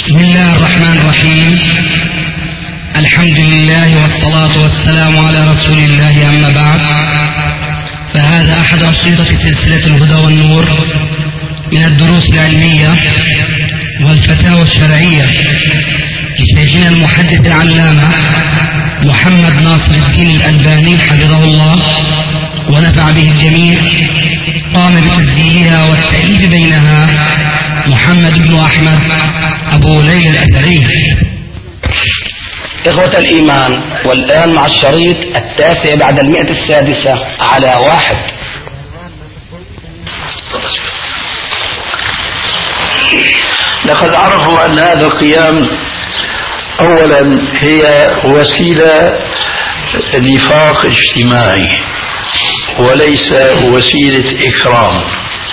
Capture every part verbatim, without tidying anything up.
بسم الله الرحمن الرحيم. الحمد لله والصلاة والسلام على رسول الله، أما بعد، فهذا أحد أشرطة سلسلة الهدى والنور من الدروس العلمية والفتاوى الشرعية لشيخنا المحدث العلامة محمد ناصر الدين الألباني حفظه الله ونفع به الجميع. قام بتسجيلها والتأليف بينها محمد بن أحمد أبو ليلى الأثري. إخوة الإيمان، والآن مع الشريط التاسع بعد المئة السادسة على واحد. لقد عرفوا أن هذا القيام أولا هي وسيلة نفاق اجتماعي وليس وسيلة إكرام،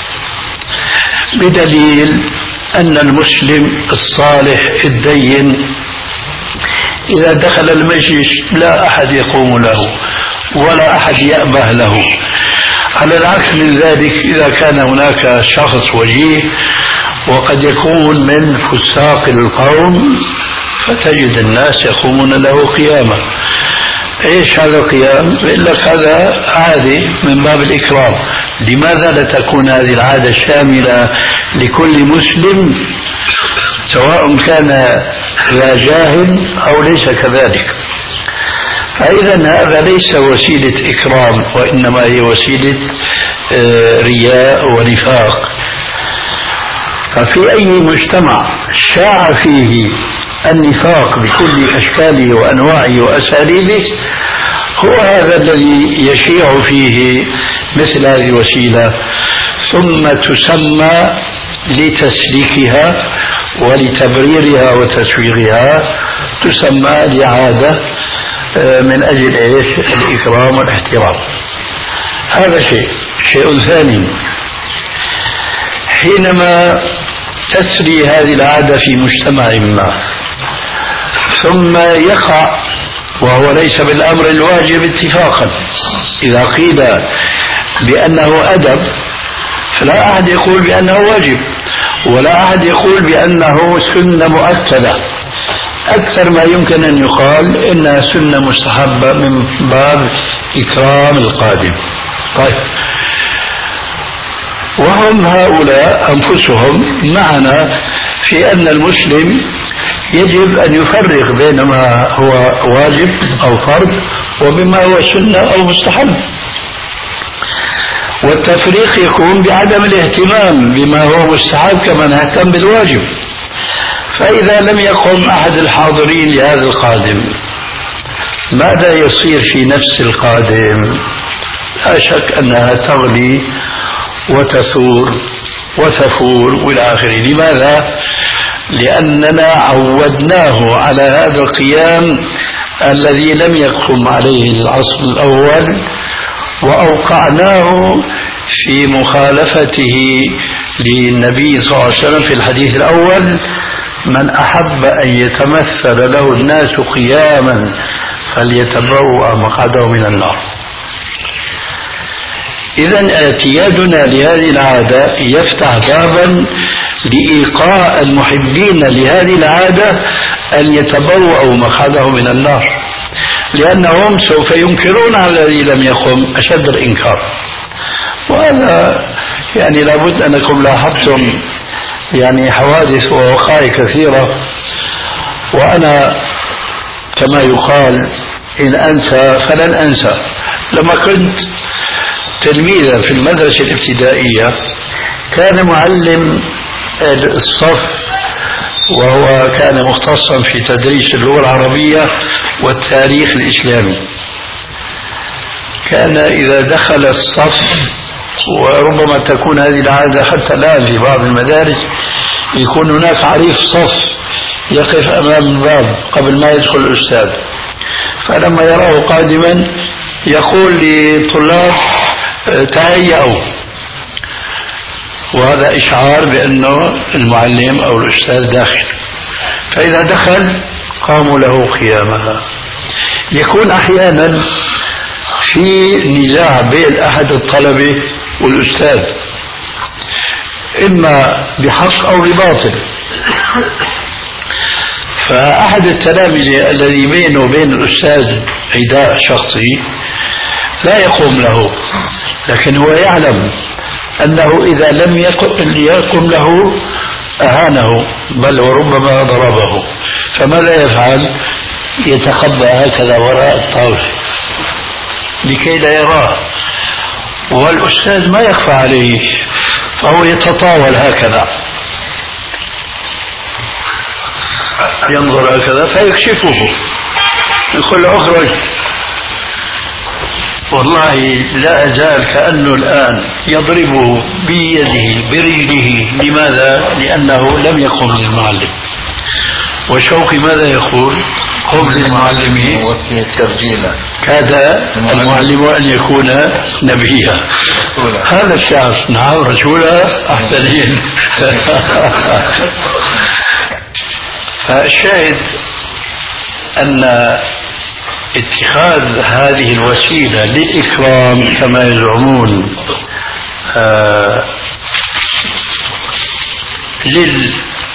بدليل أن المسلم الصالح الدين إذا دخل المجلس لا أحد يقوم له ولا أحد يأبه له. على العكس من ذلك، إذا كان هناك شخص وجيه وقد يكون من فساق القوم فتجد الناس يقومون له قياما. ايش هذا القيام؟ يقول لك هذا عادي من باب الإكرام. لماذا لا تكون هذه العادة شاملة لكل مسلم سواء كان ذا جاهل أو ليس كذلك؟ فإذا هذا ليس وسيلة إكرام، وإنما هي وسيلة رياء ونفاق. ففي أي مجتمع شاع فيه النفاق بكل أشكاله وأنواعه وأساليبه هو هذا الذي يشيع فيه مثل هذه الوسيلة، ثم تسمى لتسليكها ولتبريرها وتسويغها تسمى لعادة من أجل إيش؟ الإكرام والاحترام. هذا شيء. شيء ثاني، حينما تسري هذه العادة في مجتمع ما ثم يقع، وهو ليس بالأمر الواجب اتفاقا، إذا قيل بأنه أدب فلا أحد يقول بأنه واجب ولا أحد يقول بأنه سنة مؤكدة. أكثر ما يمكن أن يقال إنها سنة مستحبة من باب إكرام القادم. طيب، وهم هؤلاء أنفسهم معنا في أن المسلم يجب أن يفرق بين ما هو واجب أو فرض وبما هو سنة أو مستحب، والتفريق يكون بعدم الاهتمام بما هو مستحب كما نهتم بالواجب. فإذا لم يقم أحد الحاضرين لهذا القادم، ماذا يصير في نفس القادم؟ لا شك أنها تغلي وتثور وتفور والى اخره. لماذا؟ لاننا عودناه على هذا القيام الذي لم يقم عليه الاصل الاول، واوقعناه في مخالفته للنبي صلى الله عليه وسلم في الحديث الاول: من احب ان يتمثل له الناس قياما فليتبوأ مقعده من النار. إذن اعتيادنا لهذه العادة يفتح بابا لإيقاع المحبين لهذه العادة أن يتبوأوا مقعده من النار، لأنهم سوف ينكرون على الذي لم يقم أشد الإنكار. وهذا يعني لابد أنكم لاحظتم يعني حوادث ووقائع كثيرة. وأنا كما يقال إن أنسى فلن أنسى. لما كنت تلميذا في المدرسة الابتدائية كان معلم الصف، وهو كان مختصا في تدريس اللغة العربية والتاريخ الإسلامي، كان إذا دخل الصف، وربما تكون هذه العادة حتى الآن في بعض المدارس، يكون هناك عريف صف يقف أمام الباب قبل ما يدخل الأستاذ، فلما يراه قادما يقول للطلاب: تهيئوا، وهذا إشعار بأنه المعلم أو الأستاذ داخل. فإذا دخل قاموا له قياما. يكون أحيانا في نزاع بين أحد الطلبة والأستاذ، إما بحق أو بباطل، فأحد التلامذة الذي بينه وبين الأستاذ عداء شخصي لا يقوم له، لكن هو يعلم أنه إذا لم يقم له أهانه بل وربما ضربه، فماذا يفعل؟ يتخبى هكذا وراء الطاولة لكي لا يراه، والأستاذ ما يخفى عليه فهو يتطاول هكذا ينظر هكذا فيكشفه، يقول له اخرج. والله لا أزال كأنه الآن يضربه بيده برجله. لماذا؟ لأنه لم يقم للمعلم. وشوقي ماذا يقول؟ قم للمعلمين ترجيلا كاد المعلم أن يكون نبيا. هذا الشعر نعم رسولا أحسنين. فالشاهد أن اتخاذ هذه الوسيلة للإكرام كما يزعمون آه لل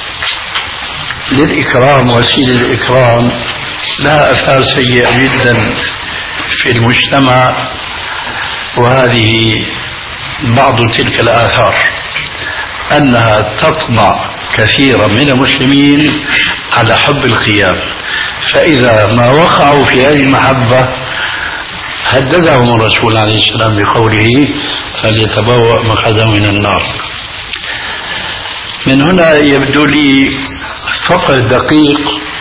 للإكرام وسيلة الإكرام لها أثار سيئة جدا في المجتمع، وهذه بعض تلك الآثار أنها تطبع كثيرا من المسلمين على حب القيام، فإذا ما وقعوا في هذه المحبة هددهم الرسول عليه السلام بقوله فليتبوأ مقعده من النار. من هنا يبدو لي فقه دقيق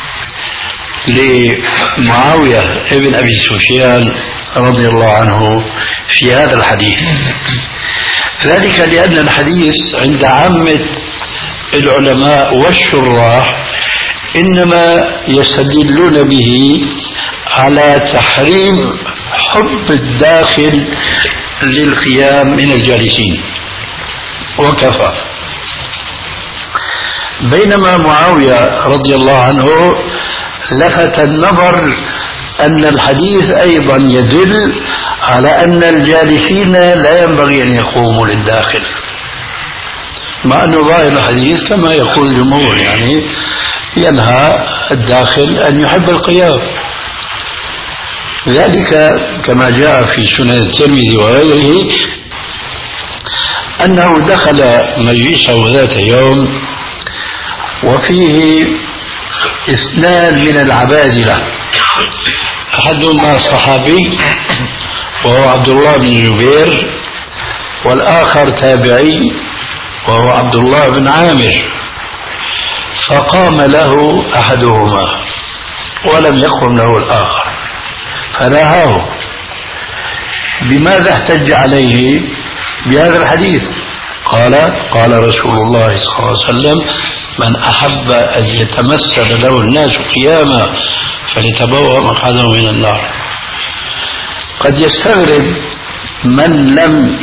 لمعاوية ابن أبي سفيان رضي الله عنه في هذا الحديث، ذلك لأن الحديث عند عامة العلماء والشراح إنما يستدلون به على تحريم حب الداخل للقيام من الجالسين وكفى، بينما معاوية رضي الله عنه لفت النظر أن الحديث أيضا يدل على أن الجالسين لا ينبغي أن يقوموا للداخل، مع أنه ظاهر الحديث كما يقول الجمهور يعني ينهى الداخل أن يحب القيام. ذلك كما جاء في سنن الترمذي وغيره أنه دخل مجلسه ذات يوم وفيه اثنان من العبادلة، أحدهما صحابي وهو عبد الله بن جبير، والآخر تابعي وهو عبد الله بن عامر، فقام له أحدهما ولم يقم له الآخر فنهاه. بماذا احتج عليه؟ بهذا الحديث. قال قال رسول الله صلى الله عليه وسلم من أحب أن يتمثل له الناس قياما فليتبوأ مقعده من النار. قد يستغرب من لم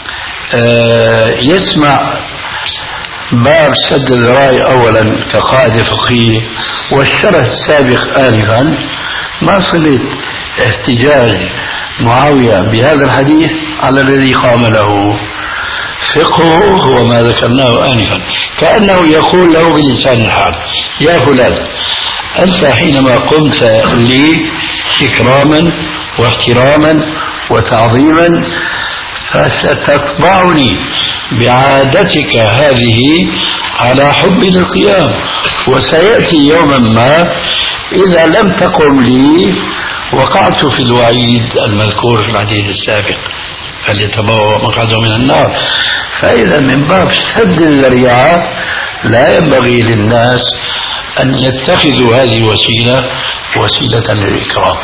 يسمع باب سد الذرائع أولا كقاعدة فقهية والشرح السابق آنفا، ما صلة احتجاج معاوية بهذا الحديث على الذي قام له. فقهه هو ما ذكرناه آنفا، كأنه يقول له بلسان الحال يا فلان أنت حينما قمت لي إكراما واحتراما وتعظيما فستتبعني بعادتك هذه على حب القيام، وسيأتي يوما ما إذا لم تقم لي وقعت في الوعيد المذكور في الحديث السابق فليتبوأ مقعده من النار. فإذا من باب سد الذريعة لا ينبغي للناس أن يتخذوا هذه الوسيلة وسيلة للإكرام.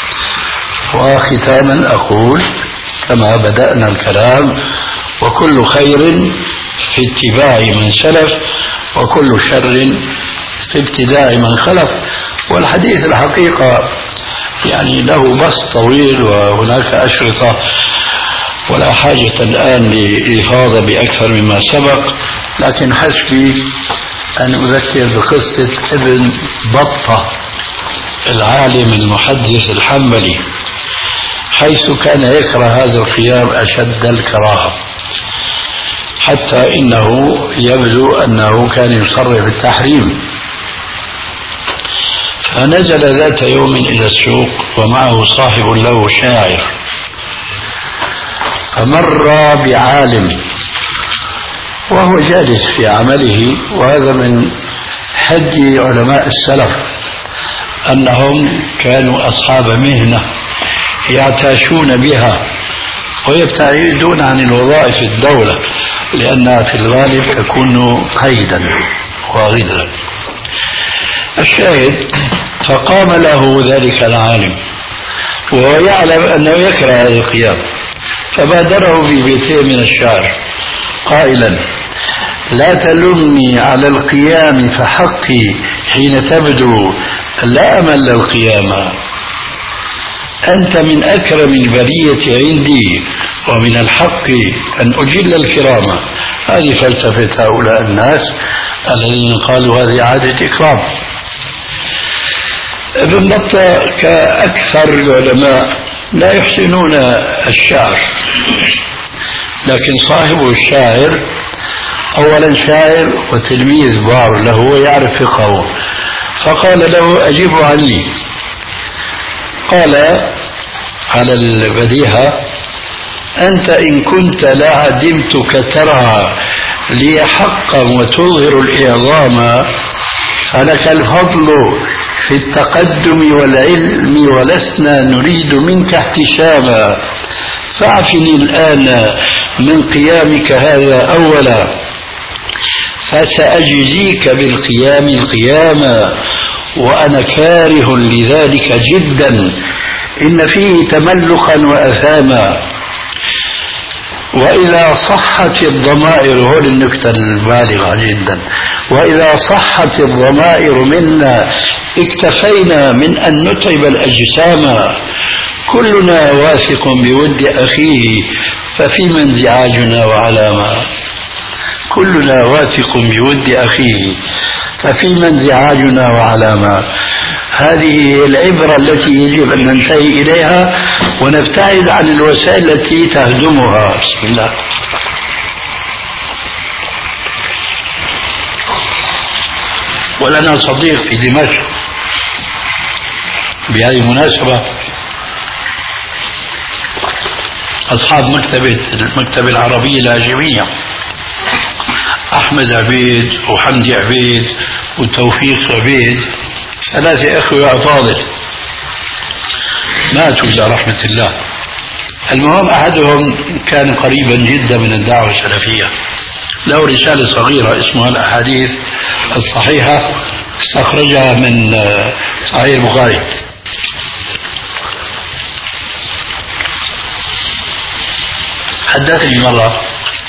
وختاما أقول كما بدأنا الكلام وكل خير في اتباع من سلف وكل شر في ابتداع من خلف. والحديث الحقيقة يعني له بسط طويل وهناك أشرطة ولا حاجة الآن لإفاضة بأكثر مما سبق، لكن حسبي أن أذكر بقصة ابن بطة العالم المحدث الحنبلي، حيث كان يكره هذا القيام أشد الكراهة، حتى إنه يبدو أنه كان يصرح بالتحريم. فنزل ذات يوم إلى السوق ومعه صاحب له شاعر، فمر بعالم وهو جالس في عمله. وهذا من حج علماء السلف أنهم كانوا أصحاب مهنة يعتاشون بها ويبتعدون عن الوظائف الدولة لأنها في الغالب تكون قيدا وغدرا. الشاهد فقام له ذلك العالم وهو يعلم أنه يكره هذا القيام، فبادره ببيتين من الشعر قائلا: لا تلمني على القيام فحقي حين تبدو لا أمل القيامة، أنت من أكرم البرية عندي ومن الحق أن أجل الكرامة. هذه فلسفة هؤلاء الناس الذين قالوا هذه عادة إكرام. ابن بطة كأكثر العلماء لا يحسنون الشعر، لكن صاحب الشاعر أولا شاعر وتلميذ بار له ويعرف فقهه، فقال له: أجب عني. قال على البديهة: أنت إن كنت لعدمتك ترى لي حقا وتظهر الإعظام، فلك الفضل في التقدم والعلم ولسنا نريد منك احتشاما، فاعفني الآن من قيامك هذا أولا، فسأجزيك بالقيام القيامة، وأنا كاره لذلك جدا، إن فيه تملقا وأثاما. وإذا صحت الضمائر، هو النكتة البالغة جدا، وإذا صحت الضمائر منا اكتفينا من أن نتعب الأجسام، كلنا واثق بود أخيه ففيما انزعاجنا وعلاما. كلنا واثق بود أخيه ففيما انزعاجنا وعلاما. هذه هي العبرة التي يجب أن ننتهي إليها ونبتعد عن الوسائل التي تهدمها. بسم الله. ولنا صديق في دمشق بهذه المناسبة، أصحاب مكتبة المكتبة العربية الهاشمية، أحمد عبيد وحمدي عبيد وتوفيق عبيد، ثلاثة أخوة أفاضل ماتوا إلى رحمة الله. المهم أحدهم كان قريبا جدا من الدعوة السلفية، له رسالة صغيرة اسمها الأحاديث الصحيحة، استخرجها من صحيح البخاري. حدثني مرة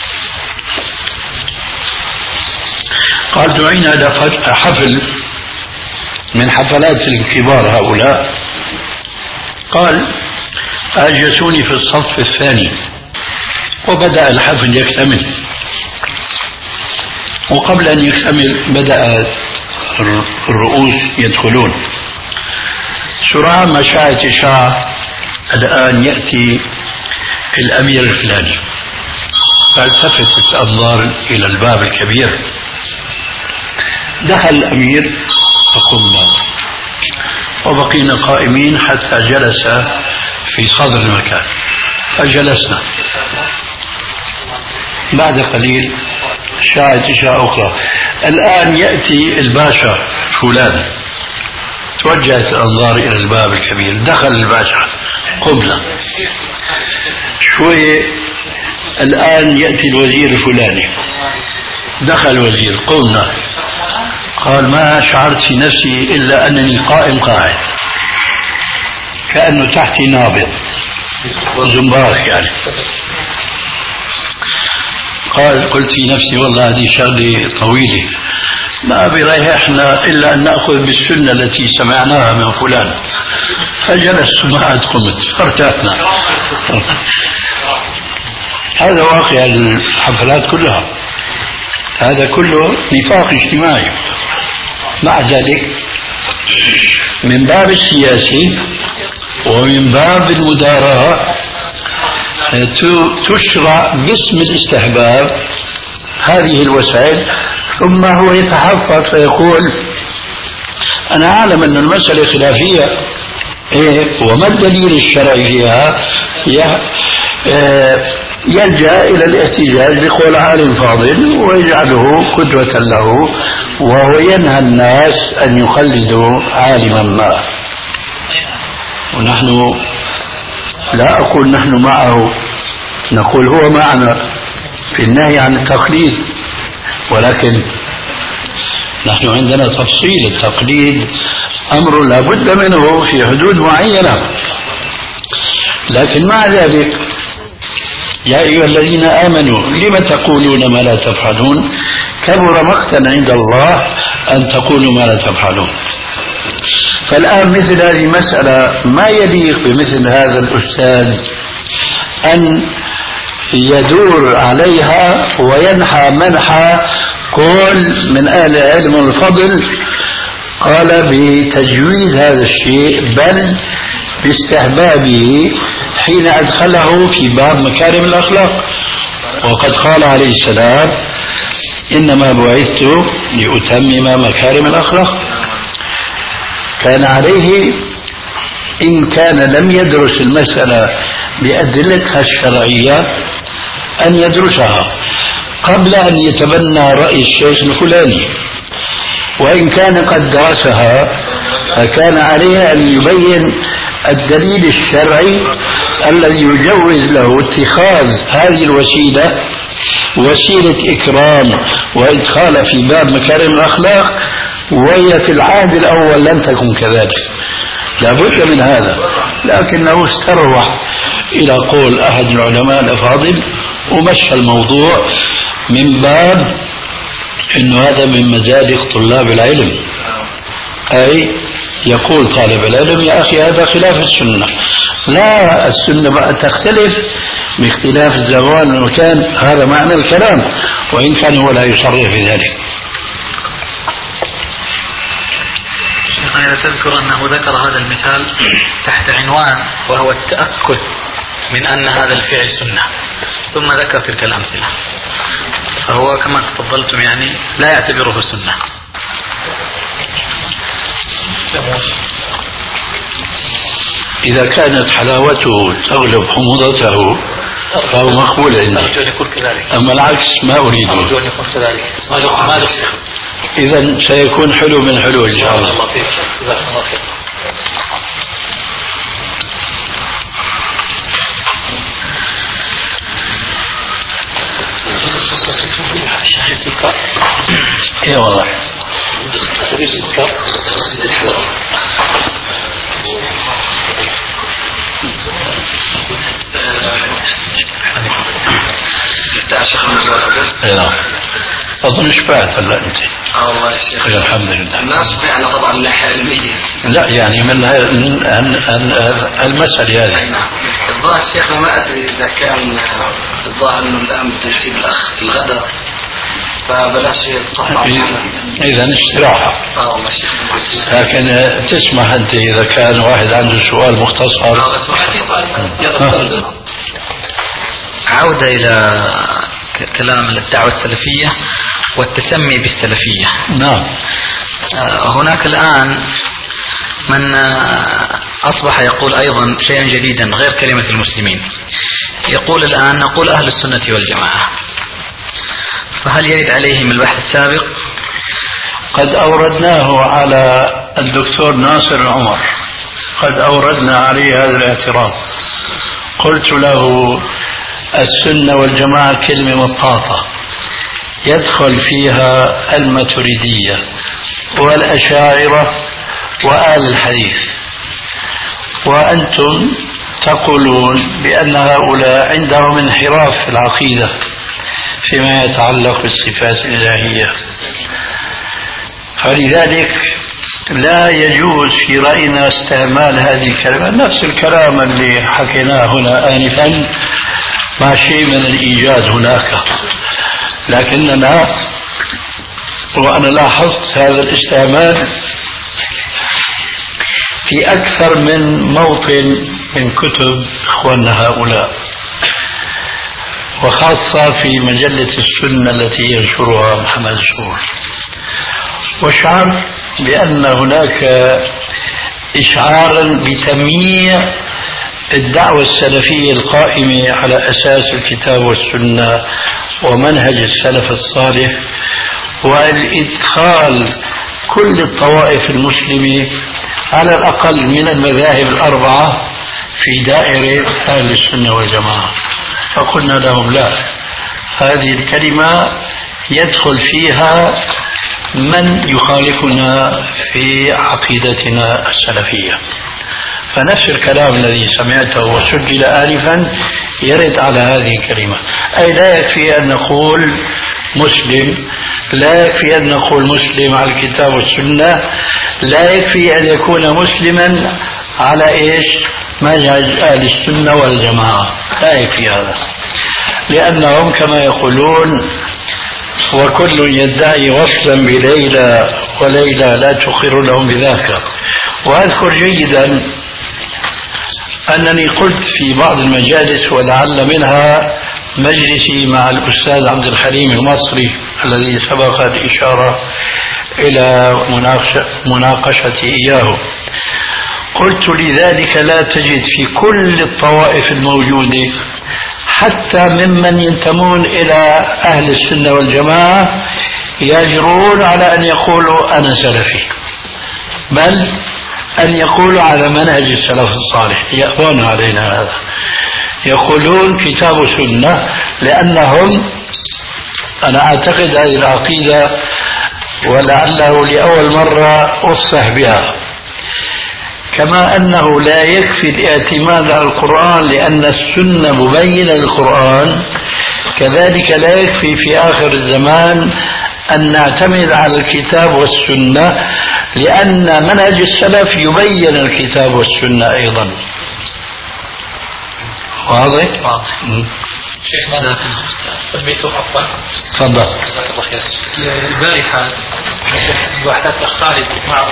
قال: دعينا إلى حفل من حفلات الكبار هؤلاء، قال: أجلسوني في الصف الثاني، وبدأ الحفل يكتمل، وقبل أن يكتمل بدأ الرؤوس يدخلون. سرعان ما شاءت إشاعة: الآن يأتي الأمير الفلاني. فالتفتت الأنظار إلى الباب الكبير، دخل الأمير فقمنا، وبقينا قائمين حتى جلس في صدر المكان، فجلسنا. بعد قليل شاعت إشاعة أخرى: الآن يأتي الباشا فلان. توجهت الأنظار إلى الباب الكبير، دخل الباشا، قمنا. شوية: الآن يأتي الوزير الفلاني. دخل الوزير، قمنا. قال: ما شعرت في نفسي إلا أنني قائم قاعد، كأنه تحتي نابض وزنباخ يعني. قال: قلت في نفسي والله هذه شغلة طويلة، ما بريحنا إلا أن نأخذ بالسنة التي سمعناها من فلان. فجلست ما عاد قمت، ارتحنا. هذا واقع الحفلات كلها، هذا كله نفاق اجتماعي. مع ذلك من باب السياسي ومن باب المداراة تشرع باسم الاستحباب هذه الوسائل، ثم هو يتحفظ فيقول: أنا أعلم أن المسألة خلافية، إيه وما الدليل الشرعي فيها؟ يلجأ إلى الاحتجاج بقول عالم فاضل ويجعله قدوة له، وهو ينهى الناس أن يقلدوا عالما ما. ونحن لا أقول نحن معه، نقول هو معنا في النهي عن التقليد، ولكن نحن عندنا تفصيل. التقليد أمر لا بد منه في حدود معينة، لكن مع ذلك يا أيها الذين آمنوا لم تقولون ما لا تفعلون كبر مقتا عند الله أن تقولوا ما لا تفعلون. فالآن مثل هذه المسألة ما يليق بمثل هذا الأستاذ أن يدور عليها وينحى منحى كل من أهل العلم والفضل قال بتجويز هذا الشيء، بل باستحبابه حين أدخله في باب مكارم الأخلاق. وقد قال عليه السلام إنما بعثت لأتمم مكارم الأخلاق. كان عليه إن كان لم يدرس المسألة بأدلتها الشرعية أن يدرسها قبل أن يتبنى رأي الشيخ الفلاني، وإن كان قد درسها فكان عليه أن يبين الدليل الشرعي الذي يجوز له اتخاذ هذه الوسيلة وسيلة إكرام وإدخال في باب مكارم الأخلاق، وهي في العهد الأول لم تكن كذلك، لا بد من هذا. لكنه استروح إلى قول أحد العلماء الأفاضل ومشى الموضوع من باب إنه هذا من مزاج طلاب العلم، أي يقول طالب العلم يا أخي هذا خلاف السنة. لا، السنة بقى تختلف باختلاف الزمان والمكان، هذا معنى الكلام، وإن كان هو لا يصرح في ذلك. أنا تذكر أنه ذكر هذا المثال تحت عنوان وهو التأكد من أن هذا الفعل سنة، ثم ذكر تلك الأمثلة، فهو كما تفضلتم يعني لا يعتبره سنة. إذا كانت حلاوته تغلب حموضته فهو مقبول عندي، أما العكس ما أريده. إذا سيكون حلو من حلو إن شاء الله. اي والله أظن شبعت هلا أنت. اه والله يا شيخ الحمد لله. الناس فعلا طبعا من ناحية علمية. لا يعني من المسألة هذه. الظاهر شيخنا ما أدري إذا كان الظاهر إنه الآن بتنسيب الأخ الغداء فبلاش يطلع. إذا استراحة. اه والله شيخ. لكن تسمح أنت إذا كان واحد عنده سؤال مختصر. عودة إلى كلام الدعوة السلفية والتسمي بالسلفية. نعم. هناك الآن من أصبح يقول أيضا شيئا جديدا غير كلمة المسلمين، يقول الآن نقول أهل السنة والجماعة، فهل يرد عليهم البحث السابق؟ قد أوردناه على الدكتور ناصر العمر، قد أوردنا عليه هذا الاعتراض، قلت له السنة والجماعة كلمة مطاطة يدخل فيها الماتريدية والأشاعرة وآل الحديث، وأنتم تقولون بأن هؤلاء عندهم انحراف في العقيدة فيما يتعلق بالصفات الإلهية، فلذلك لا يجوز في رأينا استعمال هذه الكلمة. نفس الكلام اللي حكيناه هنا آنفا مع شيء من الإيجاز هناك، لكننا وأنا لاحظت هذا الاستعمال في أكثر من موطن من كتب إخواننا هؤلاء، وخاصة في مجلة السنة التي ينشرها محمد سور. وشعر بأن هناك إشعارا بتمييع الدعوة السلفية القائمة على أساس الكتاب والسنة ومنهج السلف الصالح، والإدخال كل الطوائف المسلمة على الأقل من المذاهب الأربعة في دائرة أهل السنة والجماعة. فقلنا لهم لا، هذه الكلمة يدخل فيها من يخالفنا في عقيدتنا السلفية. فنفس الكلام الذي سمعته وسجل آنفا يرد على هذه الكلمة، أي لا يكفي أن نقول مسلم، لا يكفي أن نقول مسلم على الكتاب والسنة، لا يكفي أن يكون مسلما على إيش؟ منهج أهل السنة والجماعة، لا يكفي هذا، لأنهم كما يقولون وكل يدعي وصلا بليلى وليلى لا تقر لهم بذاك. وأذكر جيدا أنني قلت في بعض المجالس ولعل منها مجلسي مع الأستاذ عبد الحليم المصري الذي سبق الإشارة إلى مناقشتي إياه، قلت لذلك لا تجد في كل الطوائف الموجودة حتى ممن ينتمون إلى أهل السنة والجماعة يجرون على أن يقولوا أنا سلفي، بل أن يقولوا على منهج السلف الصالح، يأبون علينا هذا، يقولون كتاب سنة، لأنهم أنا أعتقد هذه العقيدة ولعله لأول مرة أفصح بها، كما أنه لا يكفي الاعتماد على القرآن لأن السنة مبينة للقرآن، كذلك لا يكفي في آخر الزمان أن نعتمد على الكتاب والسنة لأن منهج السلف يبين الكتاب والسنة أيضا. واضح؟ واضح. شيخنا تثبيت عفوا. تفضل. جزاك الله خير. البارحة وحدات تختلف مع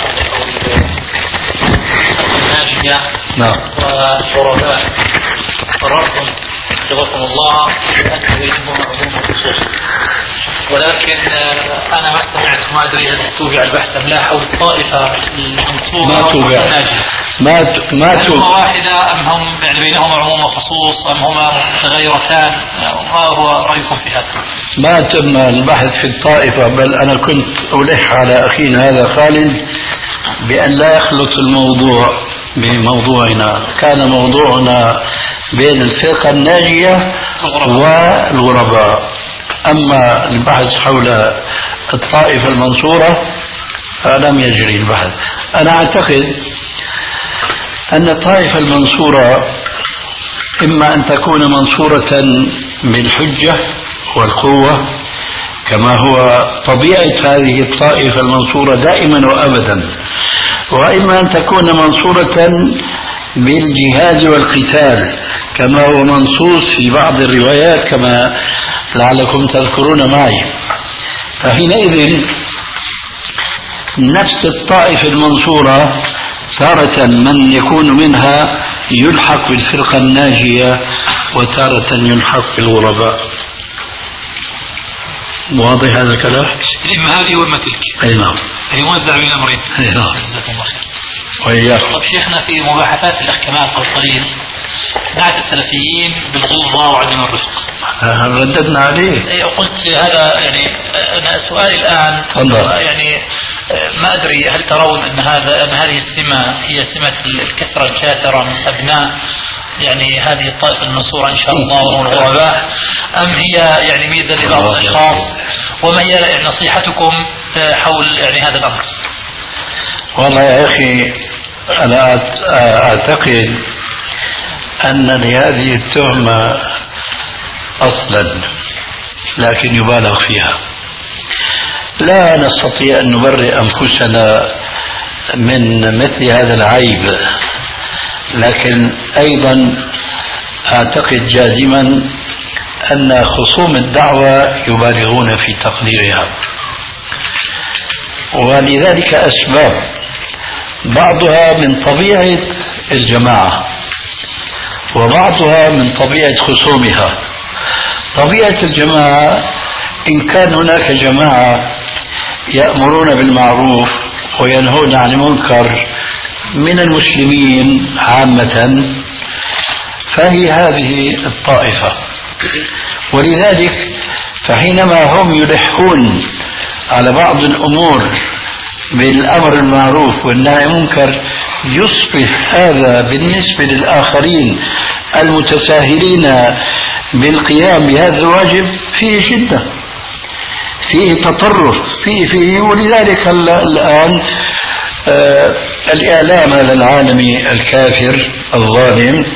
الناجية والغرباء قررتم حفظكم الله بأن يجبون عموم الخصوص، ولكن أنا ما استمعت ما أدري هل توبع البحث أم لا حول الطائفة المنصورة ما توبع ما ت... ما توبع هم واحدة أم هم يعني بينهم عموم وخصوص أم هما متغيرتان؟ ما هو رأيكم في هذا؟ ما تم البحث في الطائفة، بل أنا كنت ألح على أخينا هذا خالد بأن لا يخلط الموضوع بموضوعنا، كان موضوعنا بين الفرقة الناجية والغرباء، أما البحث حول الطائفة المنصورة فلم يجري البحث. أنا أعتقد أن الطائفة المنصورة إما أن تكون منصورة بالحجة والقوة كما هو طبيعة هذه الطائفة المنصورة دائما وأبدا، وإما أن تكون منصورة بالجهاد والقتال كما هو منصوص في بعض الروايات كما لعلكم تذكرون معي. فحينئذ نفس الطائفة المنصورة تارة من يكون منها يلحق بالفرقة الناجية وتارة يلحق بالغرباء. واضح هذا الكلام؟ إما هذه وإما تلك. أي نعم. هي موزع بين أمرين. أي نعم. جزاكم الله خير. وإياكم. طب شيخنا في مباحثات الأحكامات قبل قليل نعت السلفيين بالغلظة وعدم الرفق. رددنا عليه. أي قلت هذا يعني أنا سؤالي الآن يعني ما أدري هل ترون أن هذا أن هذه السمة هي سمة الكثرة الكاثرة من أبناء يعني هذه الطائفة المنصورة إن شاء الله وهم الغرباء، أم هي يعني ميزة لبعض الأشخاص؟ وما هي يعني نصيحتكم حول يعني هذا الأمر؟ والله يا أخي أنا أعتقد أن لهذه التهمة أصلا لكن يبالغ فيها. لا نستطيع أن نبرئ أنفسنا من مثل هذا العيب، لكن أيضا أعتقد جازما أن خصوم الدعوة يبالغون في تقديرها، ولذلك أسباب بعضها من طبيعة الجماعة وبعضها من طبيعة خصومها. طبيعة الجماعة إن كان هناك جماعة يأمرون بالمعروف وينهون عن المنكر من المسلمين عامة، فهي هذه الطائفة. ولذلك فحينما هم يلحون على بعض الأمور بالأمر المعروف والنهي عن المنكر، يصبح هذا بالنسبة للآخرين المتساهلين بالقيام بهذا الواجب فيه شدة، فيه تطرف، فيه فيه ولذلك الآن آه الإعلام هذا العالمي الكافر الظالم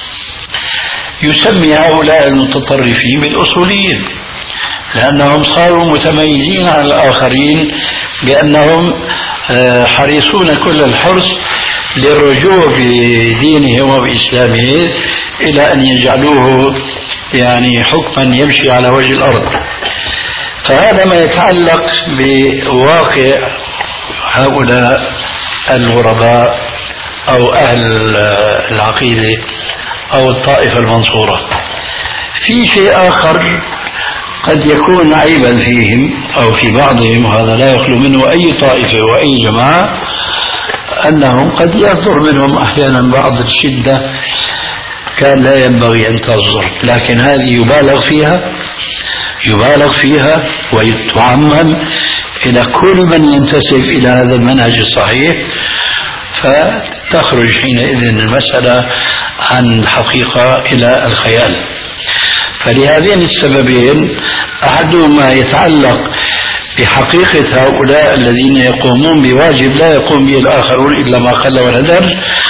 يسمي هؤلاء المتطرفين بالأصوليين، لأنهم صاروا متميزين عن الآخرين بأنهم آه حريصون كل الحرص للرجوع بدينهم وبإسلامهم إلى أن يجعلوه يعني حكما يمشي على وجه الأرض. فهذا ما يتعلق بواقع هؤلاء الغرباء أو أهل العقيدة أو الطائفة المنصورة. في شيء آخر قد يكون عيبا فيهم أو في بعضهم، وهذا لا يخلو منه أي طائفة وأي جماعة، أنهم قد يصدر منهم أحيانا بعض الشدة كان لا ينبغي أن تصدر، لكن هذه يبالغ فيها يبالغ فيها ويتعمم إلى كل من ينتسب إلى هذا المنهج الصحيح، فتخرج حينئذ المسألة عن الحقيقة إلى الخيال. فلهذين السببين، أحدهما يتعلق بحقيقة هؤلاء الذين يقومون بواجب لا يقوم به الآخرون إلا ما قل وندر،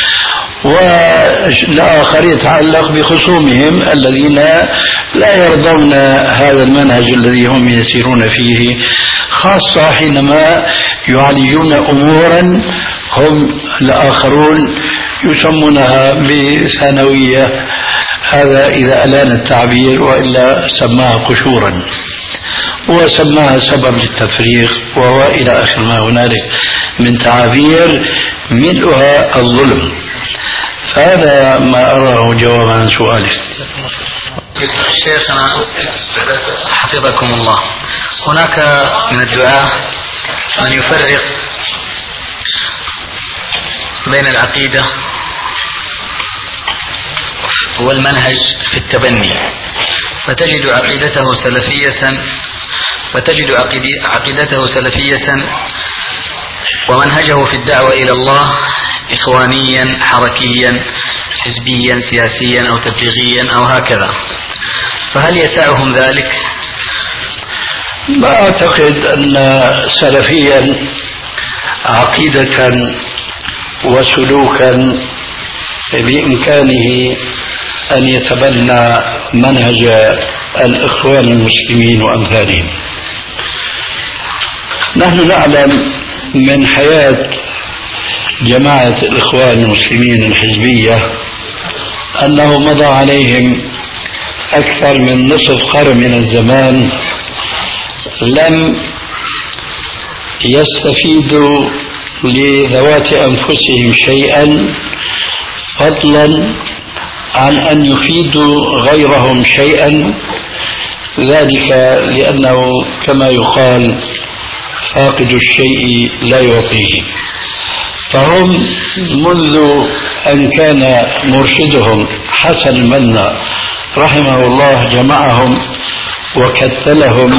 والآخر يتعلق بخصومهم الذين لا يرضون هذا المنهج الذي هم يسيرون فيه، خاصة حينما يعالجون أمورا هم الآخرون يسمونها بثانوية، هذا إذا ألان التعبير، وإلا سماها قشورا وسماها سبب للتفريق وهو إلى آخر ما هنالك من تعابير ملؤها الظلم. فهذا ما أراه جوابا عن سؤالك. شيخنا حفظكم الله، هناك من الدعاة من يفرق بين العقيدة والمنهج في التبني، فتجد عقيدته سلفية فتجد عقيدته سلفية ومنهجه في الدعوة إلى الله إخوانيا حركيا حزبيا سياسيا أو تبليغيا أو هكذا، فهل يسعهم ذلك؟ ما أعتقد أن سلفيا عقيدة وسلوكا بإمكانه أن يتبنى منهج الإخوان المسلمين وأمثالهم. نحن نعلم من حياة جماعة الإخوان المسلمين الحزبية أنه مضى عليهم أكثر من نصف قرن من الزمان لم يستفيدوا لذوات أنفسهم شيئا، فضلا عن أن يفيدوا غيرهم شيئا، ذلك لأنه كما يقال فاقد الشيء لا يعطيه. فهم منذ أن كان مرشدهم حسن المنة رحمه الله جمعهم وكتلهم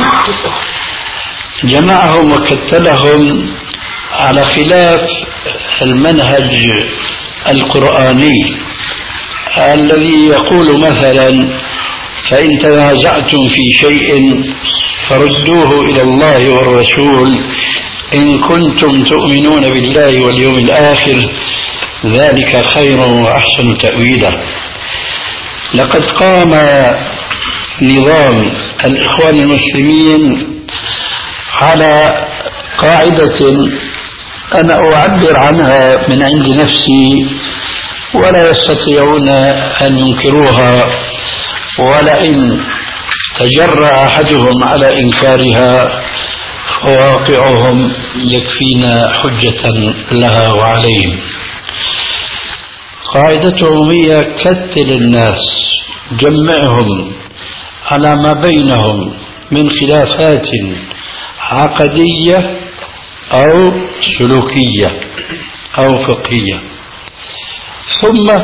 جمعهم وكتلهم على خلاف المنهج القرآني الذي يقول مثلا: فإن تنازعتم في شيء فردوه إلى الله والرسول إن كنتم تؤمنون بالله واليوم الآخر ذلك خير وأحسن تأويلا. لقد قام نظام الإخوان المسلمين على قاعدة أنا أعبر عنها من عند نفسي ولا يستطيعون أن ينكروها، ولئن تجرأ أحدهم على إنكارها فواقعهم يكفينا حجة لها وعليهم. قاعدتهم هي كتل الناس، جمعهم على ما بينهم من خلافات عقدية أو سلوكية أو فقهية. ثم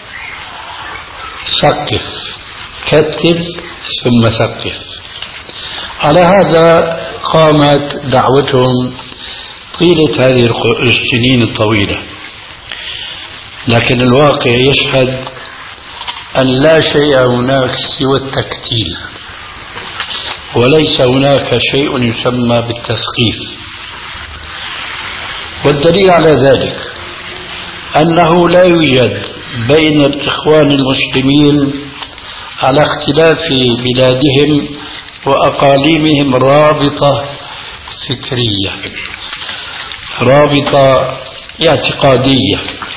ثقف، كتب ثم ثقف. على هذا قامت دعوتهم طيلة هذه السنين الطويلة، لكن الواقع يشهد أن لا شيء هناك سوى التكتيل، وليس هناك شيء يسمى بالتثقيف. والدليل على ذلك أنه لا يوجد بين الإخوان المسلمين على اختلاف بلادهم وأقاليمهم رابطة فكرية، رابطة اعتقادية،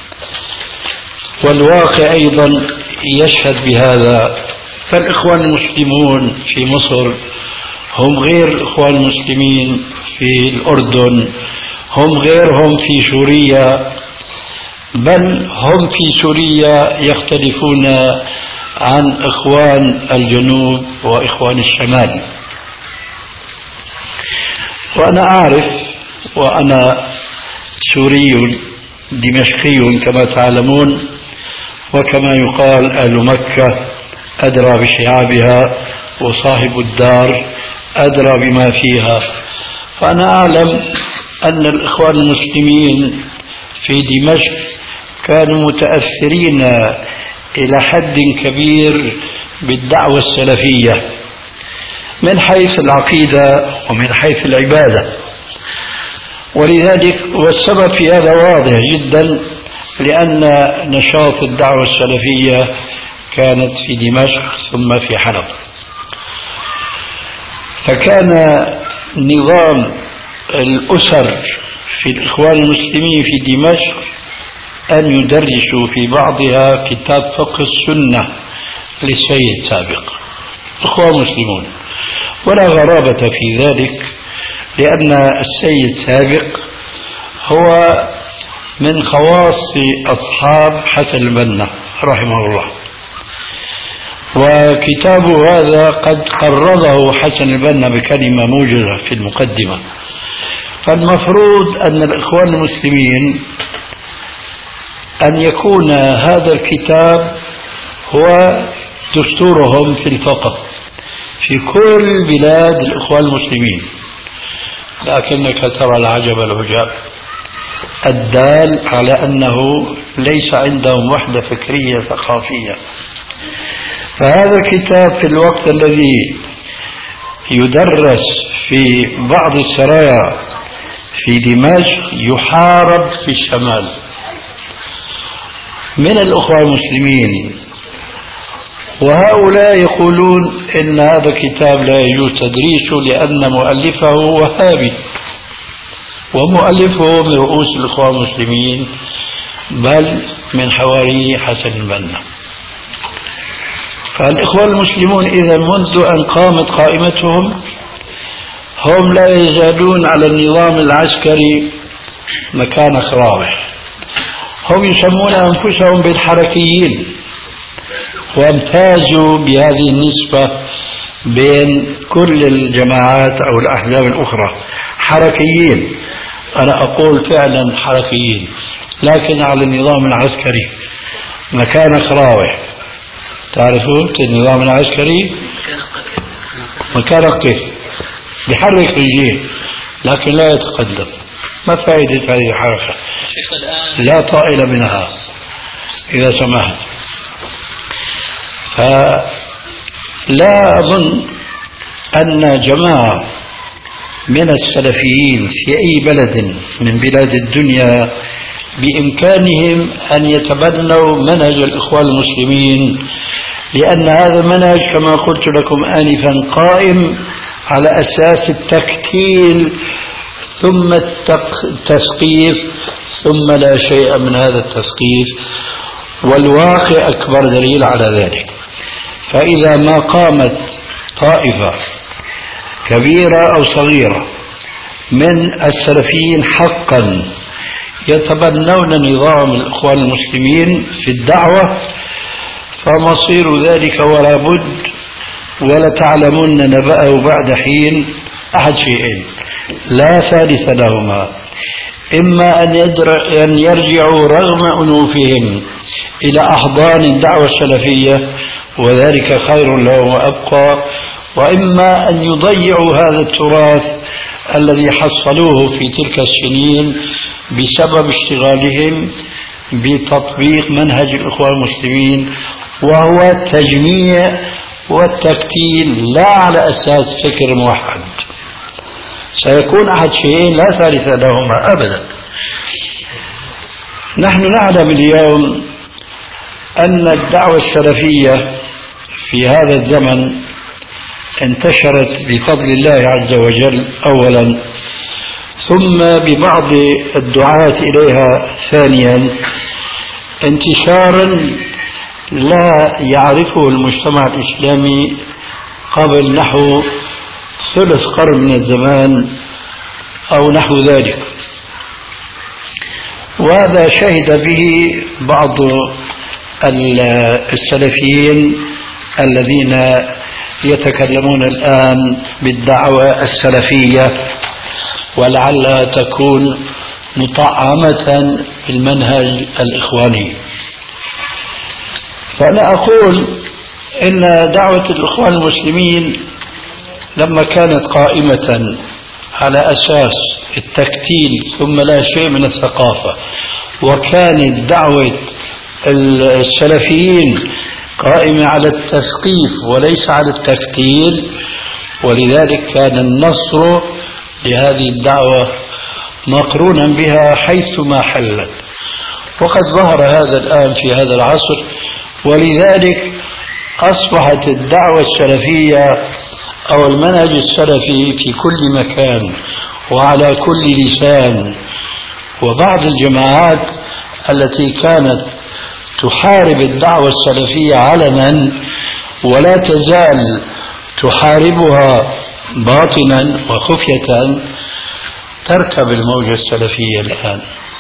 والواقع أيضا يشهد بهذا. فالإخوان المسلمون في مصر هم غير الإخوان المسلمين في الأردن، هم غيرهم في سوريا، بل هم في سوريا يختلفون عن إخوان الجنوب وإخوان الشمال. وأنا أعرف، وأنا سوري دمشقي كما تعلمون، وكما يقال أهل مكة أدرى بشعابها وصاحب الدار أدرى بما فيها. فأنا أعلم أن الإخوان المسلمين في دمشق كانوا متأثرين إلى حد كبير بالدعوة السلفية من حيث العقيدة ومن حيث العبادة، ولذلك والسبب في هذا واضح جدا، لأن نشاط الدعوة السلفية كانت في دمشق ثم في حلب. فكان نظام الأسر في الإخوان المسلمين في دمشق أن يدرسوا في بعضها كتاب فقه السنة للسيد سابق، إخوان مسلمون، ولا غرابة في ذلك، لأن السيد سابق هو من خواص أصحاب حسن البنا رحمه الله، وكتابه هذا قد قرضه حسن البنا بكلمة موجزة في المقدمة. فالمفروض أن الإخوان المسلمين أن يكون هذا الكتاب هو دستورهم في الفقه في كل بلاد الإخوان المسلمين، لكنك ترى العجب العجاب الدال على أنه ليس عندهم وحدة فكرية ثقافية. فهذا الكتاب في الوقت الذي يدرس في بعض السرايا في دمشق يحارب في الشمال من الأخوة المسلمين، وهؤلاء يقولون إن هذا الكتاب لا يجوز تدريسه لأن مؤلفه وهابي، ومؤلفه من رؤوس الأخوة المسلمين بل من حواري حسن البنا. فالإخوان المسلمون إذا منذ أن قامت قائمتهم هم لا يزالون على النظام العسكري مكان خراوح. هم يسمون أنفسهم بالحركيين، وامتازوا بهذه النسبة بين كل الجماعات أو الأحزاب الأخرى، حركيين. أنا أقول فعلا حركيين، لكن على النظام العسكري مكان خراوح. تعرفون النظام العسكري مكان قف، بيحرك رجليه لكن لا يتقدم. ما فائدة هذه الحركة؟ لا طائل منها إذا سمحت. فلا أظن أن جماعة من السلفيين في أي بلد من بلاد الدنيا بإمكانهم أن يتبنوا منهج الإخوان المسلمين، لأن هذا المنهج كما قلت لكم آنفا قائم على أساس التكتيل ثم التثقيف ثم لا شيء من هذا التثقيف، والواقع أكبر دليل على ذلك. فإذا ما قامت طائفة كبيرة أو صغيرة من السلفيين حقا يتبنون نظام الإخوان المسلمين في الدعوة، فمصير ذلك ولا بد ولا تعلمون نبأه بعد حين أحد شيئين لا ثالث لهما: إما أن يرجعوا رغم أنوفهم إلى أحضان الدعوة السلفية وذلك خير لهم وأبقى، وإما أن يضيعوا هذا التراث الذي حصلوه في تلك السنين بسبب اشتغالهم بتطبيق منهج الإخوان المسلمين، وهو التجميع والتكتيل لا على أساس فكر موحد. سيكون أحد شيئين لا ثالث لهما أبدا. نحن نعلم اليوم أن الدعوة السلفية في هذا الزمن انتشرت بفضل الله عز وجل أولا، ثم ببعض الدعاة إليها ثانيا، انتشارا لا يعرفه المجتمع الإسلامي قبل نحو ثلث قرن من الزمان أو نحو ذلك. وهذا شهد به بعض السلفيين الذين يتكلمون الآن بالدعوة السلفية، ولعلها تكون مطعمة بالمنهج الإخواني. فأنا أقول إن دعوة الإخوان المسلمين لما كانت قائمة على أساس التكتيل ثم لا شيء من الثقافة، وكانت دعوة السلفيين قائمة على التثقيف وليس على التكتيل، ولذلك كان النصر لهذه الدعوة مقرونا بها حيثما حلت. وقد ظهر هذا الآن في هذا العصر، ولذلك أصبحت الدعوة السلفية أو المنهج السلفي في كل مكان وعلى كل لسان. وبعض الجماعات التي كانت تحارب الدعوة السلفية علنا ولا تزال تحاربها باطنا وخفية تركب الموجة السلفية الآن،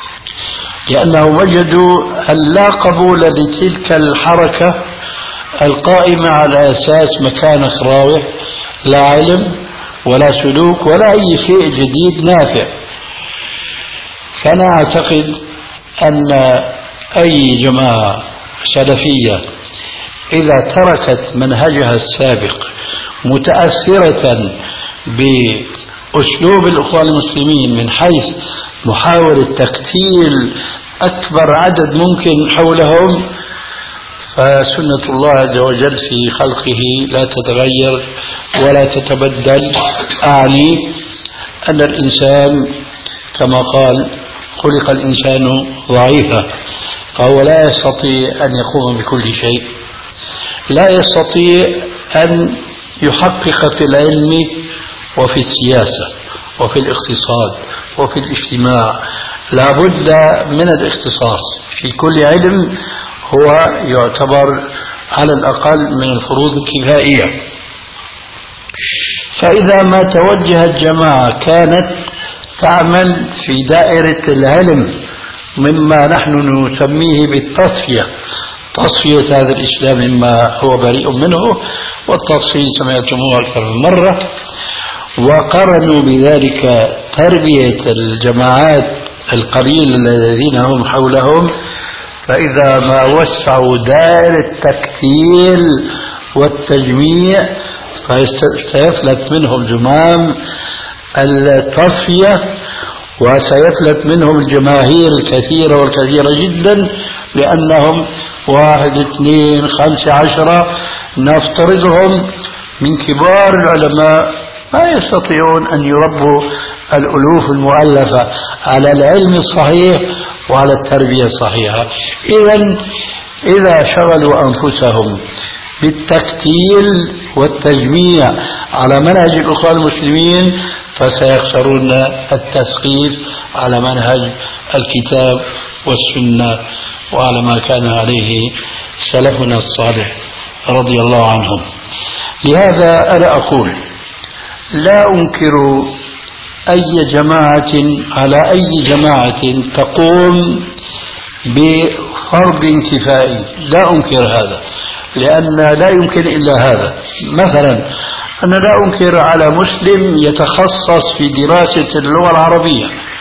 لأنهم وجدوا أن لا قبول لتلك الحركة القائمة على أساس مكان خراوة، لا علم ولا سلوك ولا أي شيء جديد نافع. فأنا أعتقد أن أي جماعة سلفية إذا تركت منهجها السابق متأثرة بأسلوب الإخوان المسلمين من حيث محاولة تكتيل أكبر عدد ممكن حولهم، فسنة الله عز وجل في خلقه لا تتغير ولا تتبدل. أعني أن الإنسان كما قال خلق الإنسان ضعيفا، فهو لا يستطيع أن يقوم بكل شيء، لا يستطيع أن يحقق في العلم وفي السياسة وفي الاقتصاد وفي الاجتماع. لا بد من الاختصاص في كل علم، هو يعتبر على الأقل من الفروض الكفائية. فإذا ما توجهت جماعة كانت تعمل في دائرة العلم مما نحن نسميه بالتصفية، تصفية هذا الإسلام مما هو بريء منه، والتصفية سمعتموه أكثر من مرة، وقرنوا بذلك تربية الجماعات القليل الذين هم حولهم، فإذا ما وسعوا دائرة التكتيل والتجميع فسيفلت منهم زمام التصفية، وسيفلت منهم الجماهير الكثيرة والكثيرة جدا، لأنهم واحد اثنين خمسة عشرة نفترضهم من كبار العلماء ما يستطيعون أن يربوا الألوف المؤلفة على العلم الصحيح وعلى التربية الصحيحة. إذن إذا شغلوا أنفسهم بالتكتيل والتجميع على منهج الإخوان المسلمين فسيخسرون التثقيف على منهج الكتاب والسنة وعلى ما كان عليه سلفنا الصالح رضي الله عنهم. لهذا أنا أقول لا أنكر أي جماعة على أي جماعة تقوم بفرض كفائي، لا أنكر هذا، لأن لا يمكن إلا هذا. مثلا أنا لا أنكر على مسلم يتخصص في دراسة اللغة العربية،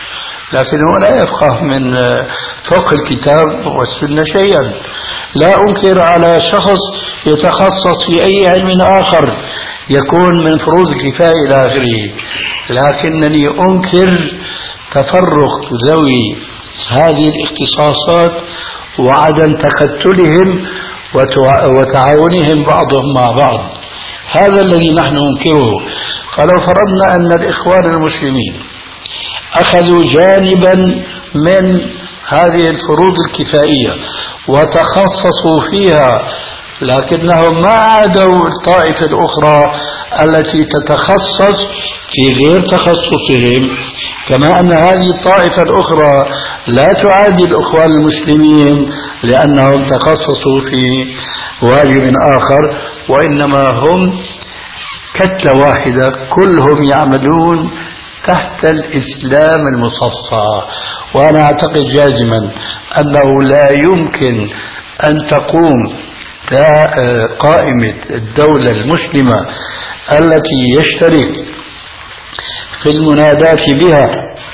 لكنه لا يفقه من فقه الكتاب والسنة شيئا. لا أنكر على شخص يتخصص في أي علم آخر يكون من فروض الكفاية إلى آخره، لكنني أنكر تفرق ذوي هذه الاختصاصات وعدم تكتلهم وتعاونهم بعضهم مع بعض. هذا الذي نحن ننكره. فلو فرضنا أن الإخوان المسلمين أخذوا جانبا من هذه الفروض الكفائية وتخصصوا فيها، لكنهم ما عادوا الطائفة الأخرى التي تتخصص في غير تخصصهم، كما أن هذه الطائفة الأخرى لا تعادي الإخوان المسلمين لأنهم تخصصوا في واجب آخر، وإنما هم كتلة واحدة كلهم يعملون تحت الإسلام المصفى. وأنا أعتقد جازما أنه لا يمكن أن تقوم قائمة الدولة المسلمة التي يشترك في المنادات بها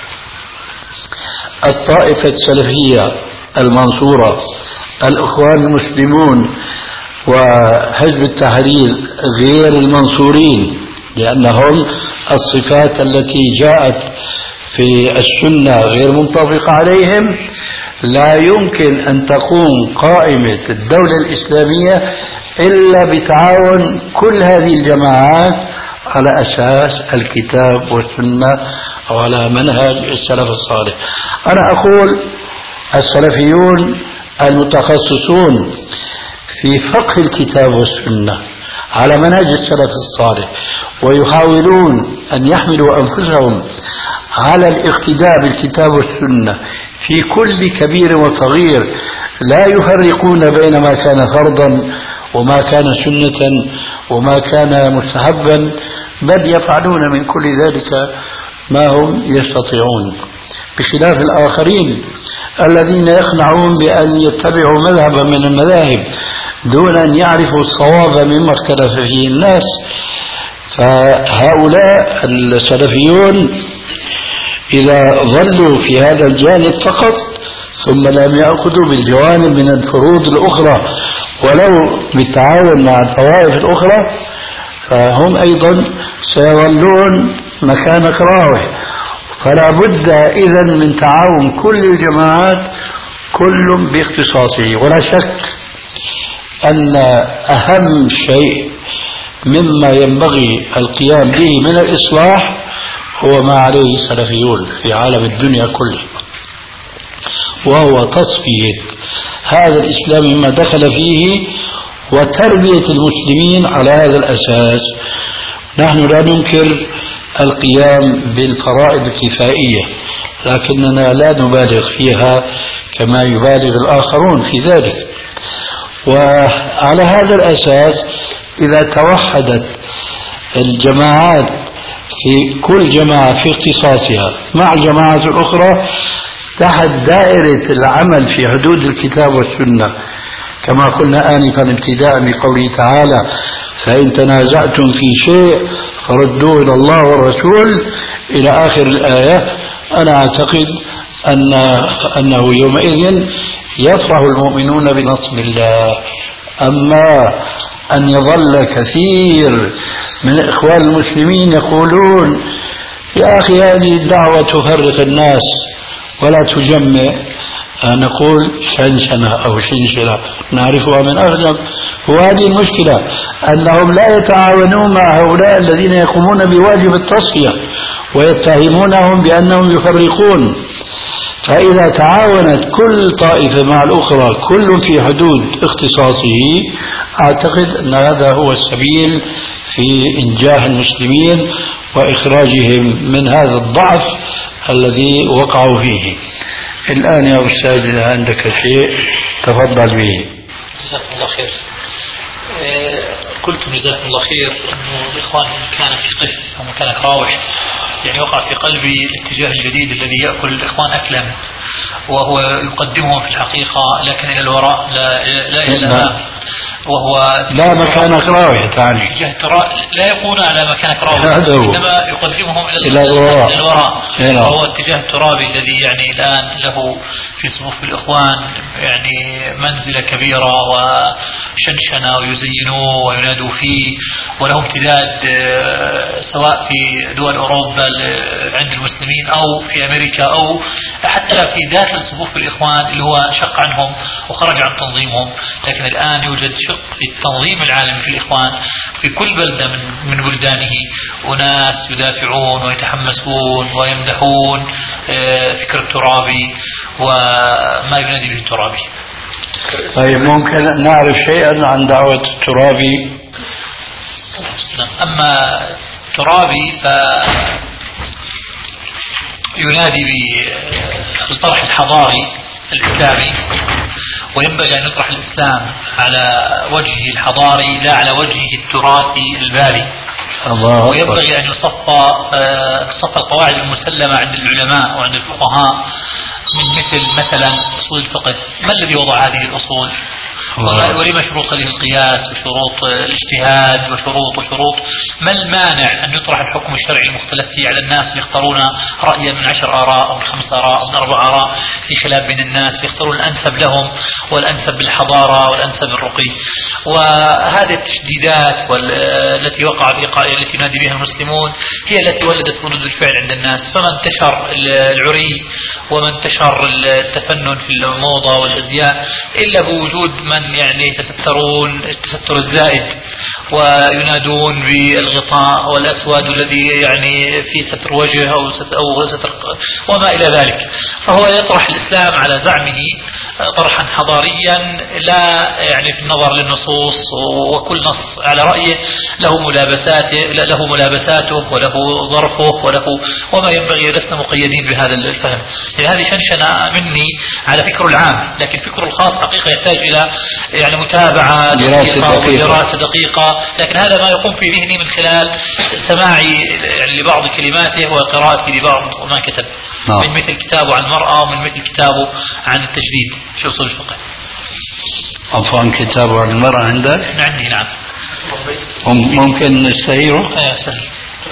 الطائفة السلفية المنصورة، الإخوان المسلمون، وحزب التحرير غير المنصورين، لأنهم الصفات التي جاءت في السنة غير منطبقة عليهم. لا يمكن أن تقوم قائمة الدولة الإسلامية إلا بتعاون كل هذه الجماعات على أساس الكتاب والسنة وعلى منهج السلف الصالح. أنا أقول السلفيون المتخصصون في فقه الكتاب والسنة على منهج السلف الصالح ويحاولون أن يحملوا أنفسهم على الاقتداء بالكتاب والسنة في كل كبير وصغير، لا يفرقون بين ما كان فرضا وما كان سنة وما كان مستحبا، بل يفعلون من كل ذلك ما هم يستطيعون، بخلاف الآخرين الذين يقنعون بأن يتبعوا مذهبا من المذاهب دون أن يعرفوا الصواب مما اختلف فيه الناس. فهؤلاء السلفيون إذا ظلوا في هذا الجانب فقط ثم لم يأخذوا بالجوانب من الفروض الأخرى ولو بالتعاون مع الطوائف الأخرى، فهم أيضا سيظلون مكان كراوه. فلا بد إذن من تعاون كل الجماعات كل باختصاصه. ولا شك أن أهم شيء مما ينبغي القيام به من الإصلاح هو ما عليه السلفيون في عالم الدنيا كله، وهو تصفية هذا الإسلام مما دخل فيه وتربية المسلمين على هذا الأساس. نحن لا ننكر القيام بالفرائض الكفائية، لكننا لا نبالغ فيها كما يبالغ الآخرون في ذلك. وعلى هذا الأساس إذا توحدت الجماعات في كل جماعة في اختصاصها مع الجماعات الأخرى تحت دائرة العمل في حدود الكتاب والسنة، كما قلنا آنفا ابتداء بقوله تعالى: فإن تنازعتم في شيء فردوه إلى الله والرسول إلى آخر الآية. أنا أعتقد أن أنه يومئذ يفرح المؤمنون بنصر الله. أما أن يظل كثير من الإخوان المسلمين يقولون: يا أخي هذه الدعوة تفرق الناس ولا تجمع، نقول شنشنة أو شنشلة نعرفها من أغلب. وهذه المشكلة أنهم لا يتعاونون مع هؤلاء الذين يقومون بواجب التصفية ويتهمونهم بأنهم يفرقون. فإذا تعاونت كل طائفة مع الأخرى كل في حدود اختصاصه، أعتقد أن هذا هو السبيل في إنجاح المسلمين وإخراجهم من هذا الضعف الذي وقعوا فيه. الآن يا أستاذ إذا عندك شيء تفضل به. جزاكم الله خير. قلت جزاكم الله خير أنه الإخوان كان في قف ومكان كراوح، يعني وقع في قلبي الاتجاه الجديد الذي يأكل الإخوان أكلا، وهو يقدمهم في الحقيقة لكن إلى الوراء لا, لا إلى الأمام. وهو لا مكانك راوية تعني لا يكون على مكانك راوية، إنما يقدمهم إلى الوراء, الوراء. وهو اتجاه الترابي الذي يعني الآن له في صفوف الإخوان يعني منزلة كبيرة وشنشنة ويزينوه وينادوا فيه، وله امتداد سواء في دول أوروبا عند المسلمين أو في أمريكا أو حتى في داخل صفوف الإخوان اللي هو شق عنهم وخرج عن تنظيمهم. لكن الآن يوجد شق في التنظيم العالمي في الإخوان في كل بلدة من, من بلدانه، وناس يدافعون ويتحمسون ويمدحون فكر الترابي وما ينادي به الترابي. طيب ممكن نعرف شيئا عن دعوة الترابي؟ أما الترابي ف ينادي بالطرح الحضاري الإسلامي، وينبغي أن يطرح الإسلام على وجهه الحضاري لا على وجهه التراثي البالي. وينبغي أن يصفى تصفى القواعد المسلمة عند العلماء وعند الفقهاء من مثل مثلا أصول الفقه. ما الذي وضع هذه الأصول؟ ولما شروط هذه القياس وشروط الاجتهاد وشروط وشروط ما المانع أن يطرح الحكم الشرعي المختلف فيه على الناس يختارون رأيا من عشر آراء أو من خمس آراء أو من أربع آراء في خلاف بين الناس، يختارون الأنسب لهم والأنسب بالحضارة والأنسب بالرقي. وهذه التشديدات والتي وقع بها التي ينادي بها المسلمون هي التي ولدت ردود الفعل عند الناس، فما انتشر العري وما انتشر التفنن في الموضة والأزياء إلا بوجود من يعني يتسترون التستر الزائد وينادون بالغطاء والأسود الذي يعني في ستر وجه أو ستر, أو ستر وما إلى ذلك. فهو يطرح الإسلام على زعمه طرحا حضاريا لا يعني في النظر للنصوص، وكل نص على رأيه له ملابساته له ملابساته وله ظرفه وله وما ينبغي. لسنا مقيدين بهذا الفهم، يعني هذه شنشنة مني على فكر العام، لكن فكر الخاص حقيقة يحتاج إلى يعني متابعة دقيقة ودراسة دقيقة. لكن هذا ما يقوم في ذهني من خلال سماعي يعني لبعض كلماته وقراءتي لبعض ما كتب من مثل كتابه عن المرأة ومن مثل كتابه عن التجديد في أصول الفقه. عفوا كتابه عن المرأة عندك؟ عندي نعم. ممكن نستعيره؟ ايه سهل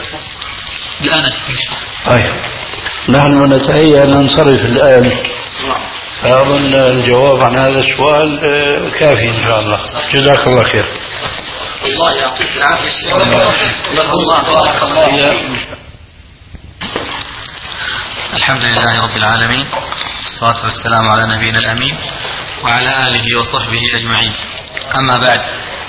الآن أتفنش. طيب نحن نتهيأ أن ننصرف الآن، فأظن الجواب عن هذا السؤال كافي إن شاء الله. جزاك الله خير. الله يعطيك العافية. الله بارك الله. الحمد لله رب العالمين، والصلاة والسلام على نبينا الأمين وعلى آله وصحبه أجمعين. أما بعد،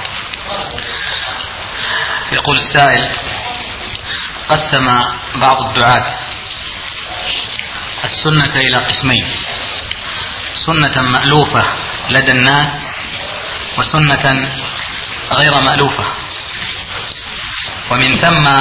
يقول السائل: قسم بعض الدعاة السنة إلى قسمين: سنة مألوفة لدى الناس وسنة غير مألوفة، ومن ثم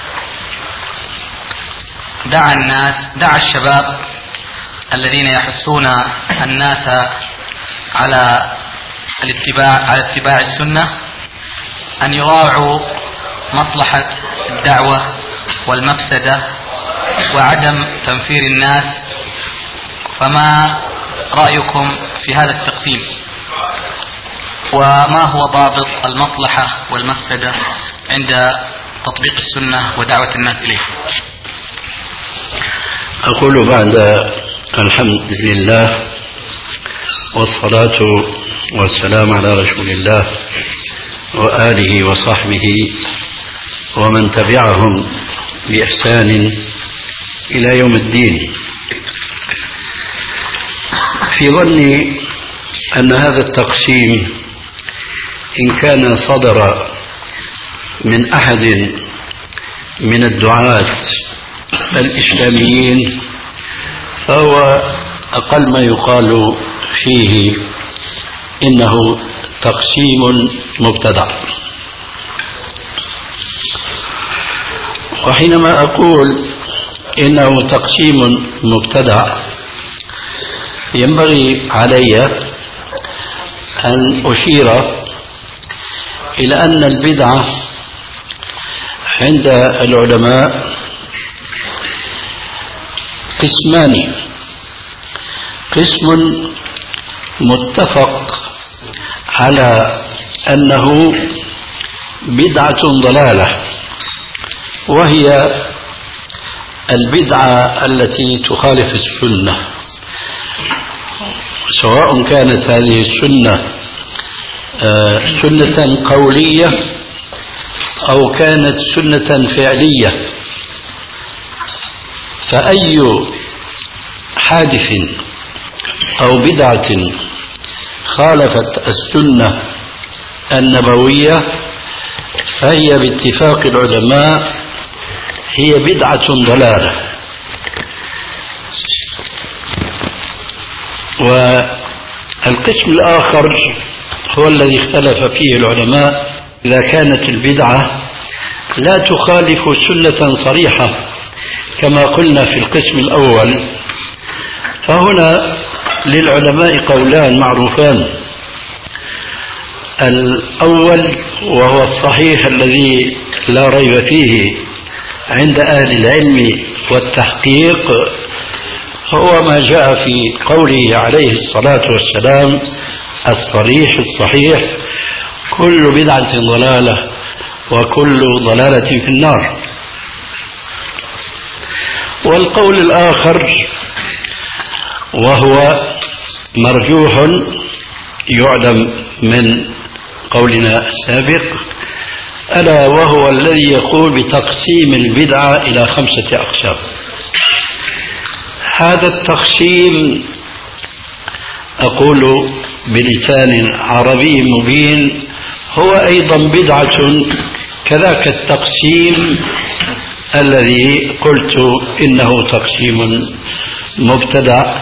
دعا الناس دعا الشباب الذين يحثون الناس على الاتباع على اتباع السنة أن يراعوا مصلحة الدعوة والمفسدة وعدم تنفير الناس. فما رأيكم في هذا التقسيم؟ وما هو ضابط المصلحة والمفسدة عند تطبيق السنة ودعوة الناس إليه؟ أقول بعد الحمد لله والصلاة والسلام على رسول الله وآله وصحبه ومن تبعهم بإحسان إلى يوم الدين. في ظني أن هذا التقسيم إن كان صدر من أحد من الدعاة الإسلاميين فهو أقل ما يقال فيه إنه تقسيم مبتدع. وحينما أقول إنه تقسيم مبتدع ينبغي علي أن أشير إلى أن البدعة عند العلماء قسمان: قسم متفق على أنه بدعة ضلالة، وهي البدعة التي تخالف السنة، سواء كانت هذه السنة سنة قولية أو كانت سنة فعلية. فأي حادث أو بدعة خالفت السنة النبوية فهي باتفاق العلماء هي بدعة ضلالة. والقسم الآخر هو الذي اختلف فيه العلماء، إذا كانت البدعة لا تخالف سنة صريحة كما قلنا في القسم الأول، فهنا للعلماء قولان معروفان. الأول وهو الصحيح الذي لا ريب فيه عند أهل العلم والتحقيق، هو ما جاء في قوله عليه الصلاة والسلام الصريح الصحيح: كل بدعة ضلالة وكل ضلالة في النار. والقول الآخر وهو مرجوح يعلم من قولنا السابق، ألا وهو الذي يقول بتقسيم البدعة إلى خمسة أقسام. هذا التقسيم أقول بلسان عربي مبين هو أيضا بدعة كذاك التقسيم الذي قلت إنه تقسيم مبتدع،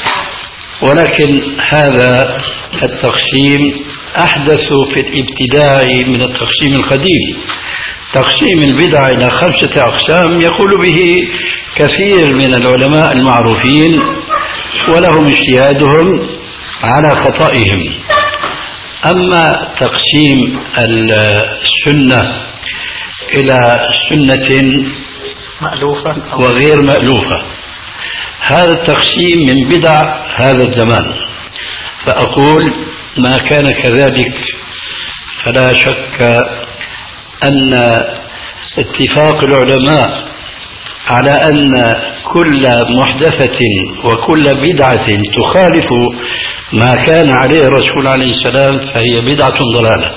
ولكن هذا التقسيم أحدث في الابتداع من التقسيم القديم. تقسيم البدع إلى خمسة أقسام يقول به كثير من العلماء المعروفين، ولهم اجتهادهم على خطئهم. أما تقسيم السنة إلى سنة مألوفة وغير مألوفة، هذا التقسيم من بدع هذا الزمان. فأقول ما كان كذلك فلا شك أن اتفاق العلماء على أن كل محدثة وكل بدعة تخالف ما كان عليه الرسول عليه السلام فهي بدعة ضلالة.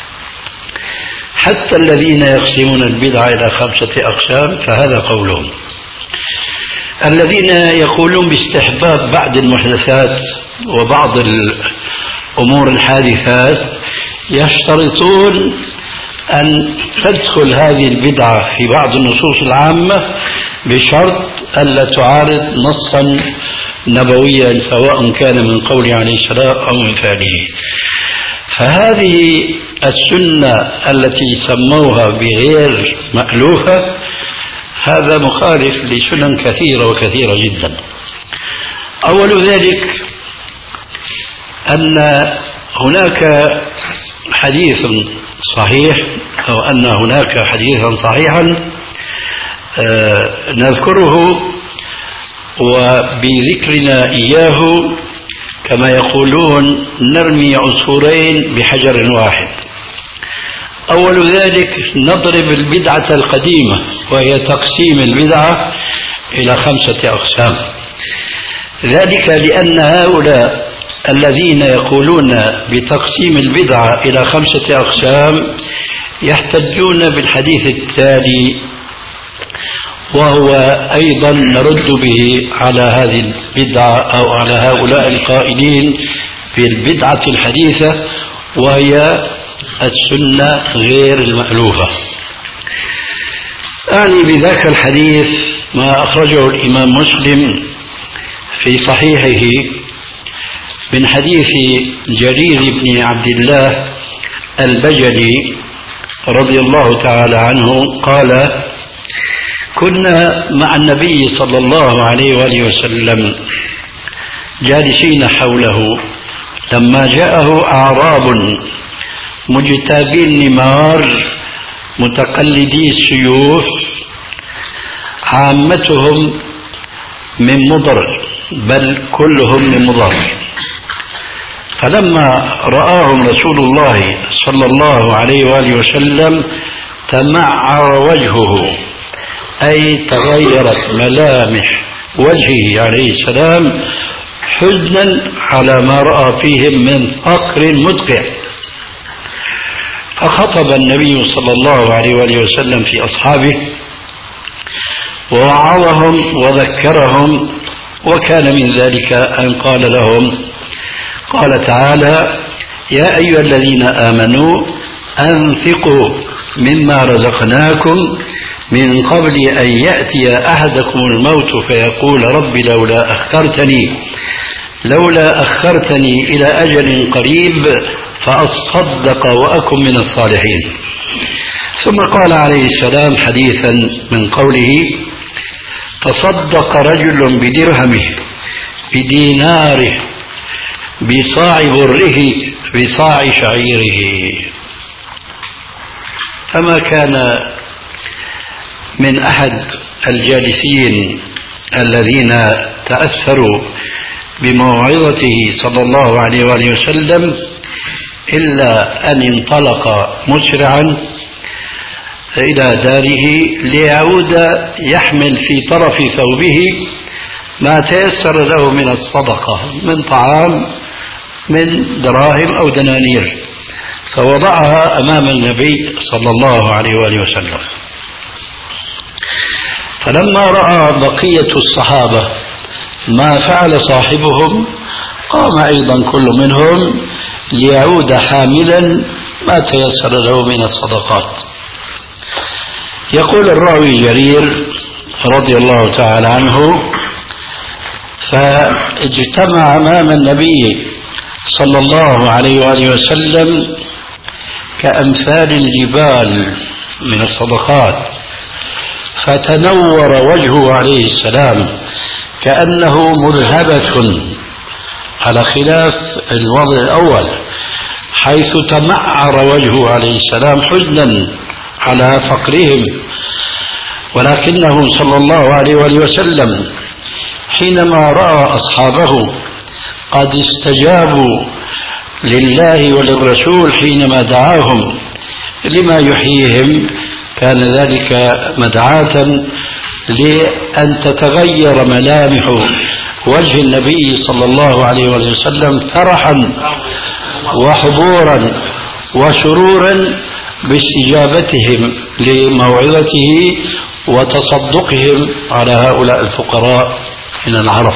حتى الذين يقسمون البدعة إلى خمسة أقسام فهذا قولهم. الذين يقولون باستحباب بعض المحدثات وبعض الأمور الحادثات يشترطون أن تدخل هذه البدعة في بعض النصوص العامة بشرط ألا تعارض نصا نبويا سواء كان من قوله عليه السلام أو من فعله. فهذه السنة التي سموها بغير مألوفة هذا مخالف لسنن كثيرة وكثيرة جدا. أول ذلك أن هناك حديث صحيح أو أن هناك حديثا صحيحا آه نذكره وبذكرنا إياه كما يقولون نرمي عصفورين بحجر واحد. أول ذلك نضرب البدعة القديمة وهي تقسيم البدعة إلى خمسة أقسام، ذلك لأن هؤلاء الذين يقولون بتقسيم البدعة إلى خمسة أقسام يحتجون بالحديث التالي، وهو أيضا نرد به على هذه البدعة أو على هؤلاء القائلين بالبدعة الحديثة وهي السنة غير المألوفة. أعني بذاك الحديث ما أخرجه الإمام مسلم في صحيحه من حديث جرير بن عبد الله البجلي رضي الله تعالى عنه قال: كنا مع النبي صلى الله عليه وآله وسلم جالسين حوله لما جاءه أعراب مجتابي النمار متقلدي السيوف عامتهم من مضر بل كلهم من مضر، فلما رآهم رسول الله صلى الله عليه وآله وسلم تمعر وجهه، أي تغيرت ملامح وجهه عليه السلام حزنا على ما رأى فيهم من فقر مدقع. فخطب النبي صلى الله عليه وآله وسلم في أصحابه ووعظهم وذكرهم، وكان من ذلك أن قال لهم، قال تعالى: يا أيها الذين آمنوا أنفقوا مما رزقناكم من قبل أن يأتي أحدكم الموت فيقول رب لولا أخرتني لولا أخرتني إلى أجل قريب فأصدق وأكن من الصالحين. ثم قال عليه السلام حديثا من قوله: تصدق رجل بدرهمه بديناره بصاع بره بصاع شعيره. فما كان من أحد الجالسين الذين تأثروا بموعظته صلى الله عليه وآله وسلم إلا أن انطلق مسرعا إلى داره ليعود يحمل في طرف ثوبه ما تيسر له من الصدقة من طعام من دراهم أو دنانير، فوضعها أمام النبي صلى الله عليه وآله وسلم. فلما رأى بقية الصحابة ما فعل صاحبهم قام أيضا كل منهم ليعود حاملا ما تيسر له من الصدقات. يقول الراوي جرير رضي الله تعالى عنه: فاجتمع أمام النبي صلى الله عليه وآله وسلم كأمثال الجبال من الصدقات، فتنور وجهه عليه السلام كأنه مرهبة، على خلاف الوضع الأول حيث تمعر وجهه عليه السلام حزنا على فقرهم. ولكنه صلى الله عليه وآله وسلم حينما رأى أصحابه قد استجابوا لله وللرسول حينما دعاهم لما يحييهم، كان ذلك مدعاة لأن تتغير ملامح وجه النبي صلى الله عليه وسلم فرحا وحبورا وسرورا باستجابتهم لموعظته وتصدقهم على هؤلاء الفقراء من العرب.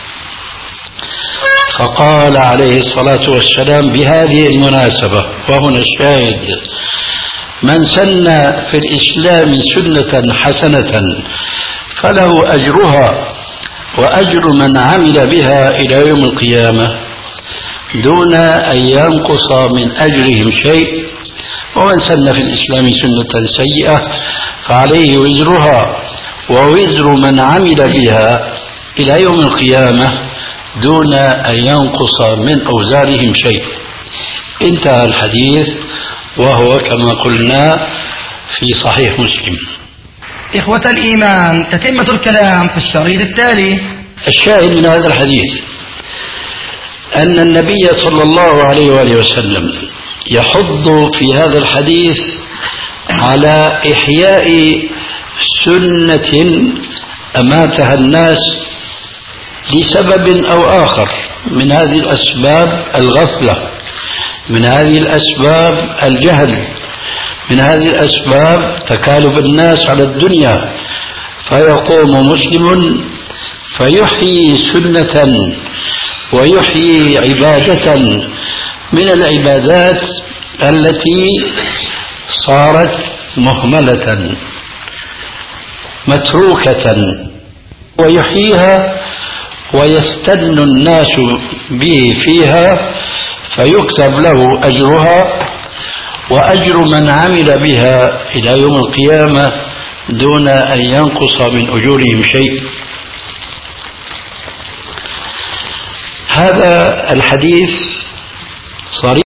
فقال عليه الصلاة والسلام بهذه المناسبة، وهنا الشاهد: من سن في الإسلام سنة حسنة فله أجرها وأجر من عمل بها إلى يوم القيامة دون أن ينقص من أجرهم شيء، ومن سن في الإسلام سنة سيئة فعليه وزرها ووزر من عمل بها إلى يوم القيامة دون أن ينقص من أوزارهم شيء. انتهى الحديث، وهو كما قلنا في صحيح مسلم. إخوة الإيمان، تتمة الكلام في الشريط التالي. الشاهد من هذا الحديث أن النبي صلى الله عليه وآله وسلم يحض في هذا الحديث على إحياء سنة أماتها الناس لسبب أو آخر، من هذه الأسباب الغفلة، من هذه الأسباب الجهل، من هذه الأسباب تكالب الناس على الدنيا. فيقوم مسلم فيحيي سنة ويحيي عبادة من العبادات التي صارت مهملة متروكة، ويحييها ويستن الناس به فيها فيكتب له أجرها وأجر من عمل بها إلى يوم القيامة دون أن ينقص من أجورهم شيء. هذا الحديث صريح